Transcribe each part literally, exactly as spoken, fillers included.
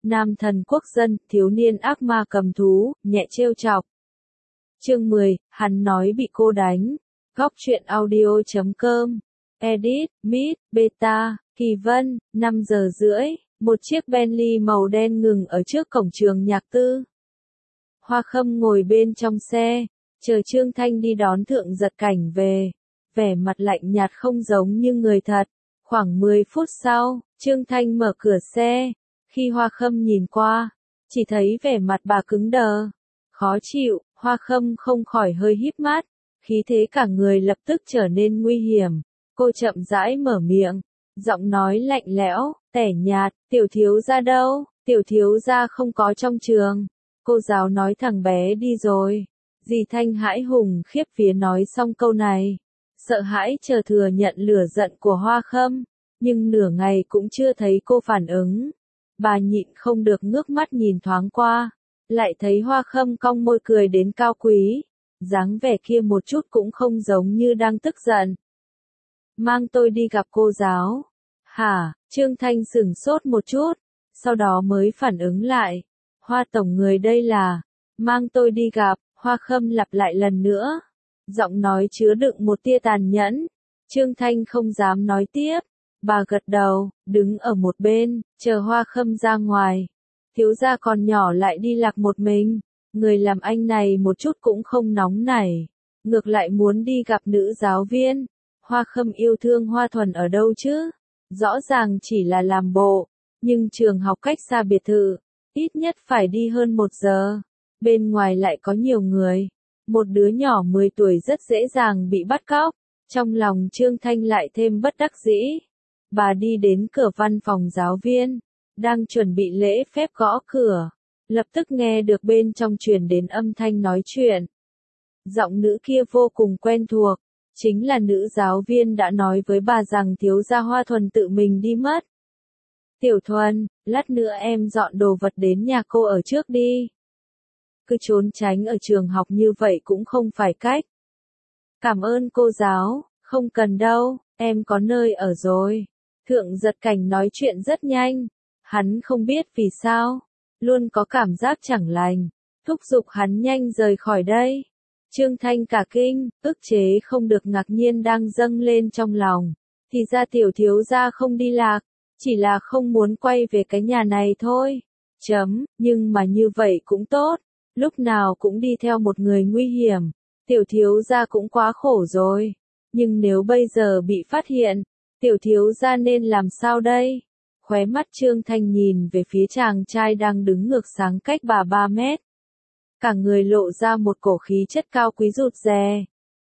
Nam thần quốc dân, thiếu niên ác ma cầm thú, nhẹ trêu chọc. Chương mười, hắn nói bị cô đánh. Góc truyện audio chấm com. Edit, Mid, Beta, Kỳ Vân, năm giờ rưỡi, một chiếc Bentley màu đen ngừng ở trước cổng trường nhạc tư. Hoa Khâm ngồi bên trong xe, chờ Trương Thanh đi đón Thượng Giật Cảnh về. Vẻ mặt lạnh nhạt không giống như người thật. Khoảng mười phút sau, Trương Thanh mở cửa xe. Khi Hoa Khâm nhìn qua, chỉ thấy vẻ mặt bà cứng đờ, khó chịu, Hoa Khâm không khỏi hơi híp mắt, khí thế cả người lập tức trở nên nguy hiểm. Cô chậm rãi mở miệng, giọng nói lạnh lẽo, tẻ nhạt, tiểu thiếu gia đâu, tiểu thiếu gia không có trong trường. Cô giáo nói thằng bé đi rồi. Dì Thanh hãi hùng khiếp vía nói xong câu này, sợ hãi chờ thừa nhận lửa giận của Hoa Khâm, nhưng nửa ngày cũng chưa thấy cô phản ứng. Bà nhịn không được ngước mắt nhìn thoáng qua, lại thấy Hoa Khâm cong môi cười đến cao quý, dáng vẻ kia một chút cũng không giống như đang tức giận. Mang tôi đi gặp cô giáo. Hả? Trương Thanh sửng sốt một chút, sau đó mới phản ứng lại. Hoa tổng người đây là, mang tôi đi gặp, Hoa Khâm lặp lại lần nữa. Giọng nói chứa đựng một tia tàn nhẫn. Trương Thanh không dám nói tiếp. Bà gật đầu, đứng ở một bên, chờ Hoa Khâm ra ngoài. Thiếu gia còn nhỏ lại đi lạc một mình. Người làm anh này một chút cũng không nóng nảy. Ngược lại muốn đi gặp nữ giáo viên. Hoa Khâm yêu thương Hoa Thuần ở đâu chứ? Rõ ràng chỉ là làm bộ. Nhưng trường học cách xa biệt thự. Ít nhất phải đi hơn một giờ. Bên ngoài lại có nhiều người. Một đứa nhỏ mười tuổi rất dễ dàng bị bắt cóc. Trong lòng Trương Thanh lại thêm bất đắc dĩ. Bà đi đến cửa văn phòng giáo viên, đang chuẩn bị lễ phép gõ cửa, lập tức nghe được bên trong truyền đến âm thanh nói chuyện. Giọng nữ kia vô cùng quen thuộc, chính là nữ giáo viên đã nói với bà rằng thiếu gia Hoa Thuần tự mình đi mất. Tiểu Thuần, lát nữa em dọn đồ vật đến nhà cô ở trước đi. Cứ trốn tránh ở trường học như vậy cũng không phải cách. Cảm ơn cô giáo, không cần đâu, em có nơi ở rồi. Thượng Giật Cảnh nói chuyện rất nhanh, hắn không biết vì sao, luôn có cảm giác chẳng lành, thúc giục hắn nhanh rời khỏi đây. Trương Thanh cả kinh, ức chế không được ngạc nhiên đang dâng lên trong lòng, thì ra tiểu thiếu gia không đi lạc, chỉ là không muốn quay về cái nhà này thôi. Chấm, nhưng mà như vậy cũng tốt, lúc nào cũng đi theo một người nguy hiểm, tiểu thiếu gia cũng quá khổ rồi, nhưng nếu bây giờ bị phát hiện, tiểu thiếu gia nên làm sao đây? Khóe mắt Trương Thanh nhìn về phía chàng trai đang đứng ngược sáng cách bà ba mét. Cả người lộ ra một cổ khí chất cao quý rụt rè.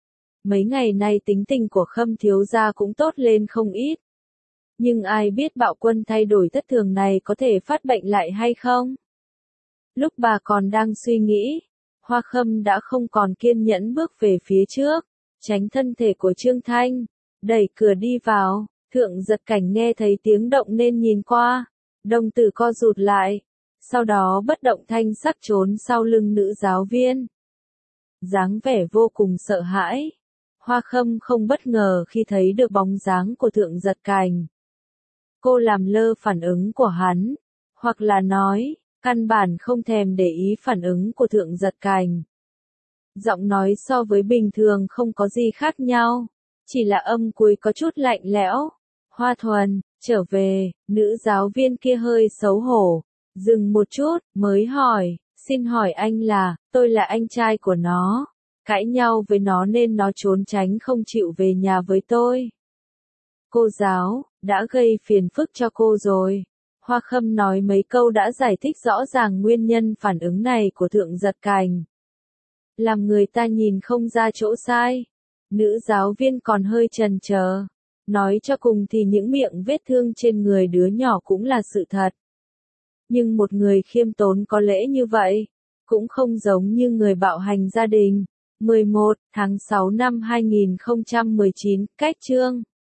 Mấy ngày nay tính tình của Khâm thiếu gia cũng tốt lên không ít. Nhưng ai biết bạo quân thay đổi thất thường này có thể phát bệnh lại hay không? Lúc bà còn đang suy nghĩ, Hoa Khâm đã không còn kiên nhẫn bước về phía trước, tránh thân thể của Trương Thanh. Đẩy cửa đi vào, Thượng Giật Cảnh nghe thấy tiếng động nên nhìn qua, đồng tử co rụt lại, sau đó bất động thanh sắc trốn sau lưng nữ giáo viên. Dáng vẻ vô cùng sợ hãi, Hoa Khâm không bất ngờ khi thấy được bóng dáng của Thượng Giật Cảnh. Cô làm lơ phản ứng của hắn, hoặc là nói, căn bản không thèm để ý phản ứng của Thượng Giật Cảnh. Giọng nói so với bình thường không có gì khác nhau. Chỉ là âm cuối có chút lạnh lẽo. Hoa Thuần, trở về, nữ giáo viên kia hơi xấu hổ. Dừng một chút, mới hỏi, xin hỏi anh là, tôi là anh trai của nó. Cãi nhau với nó nên nó trốn tránh không chịu về nhà với tôi. Cô giáo, đã gây phiền phức cho cô rồi. Hoa Khâm nói mấy câu đã giải thích rõ ràng nguyên nhân phản ứng này của Thượng Giật Cảnh. Làm người ta nhìn không ra chỗ sai. Nữ giáo viên còn hơi chần chờ, nói cho cùng thì những miệng vết thương trên người đứa nhỏ cũng là sự thật. Nhưng một người khiêm tốn có lễ như vậy, cũng không giống như người bạo hành gia đình. mười một tháng sáu năm hai nghìn không trăm mười chín, cách chương.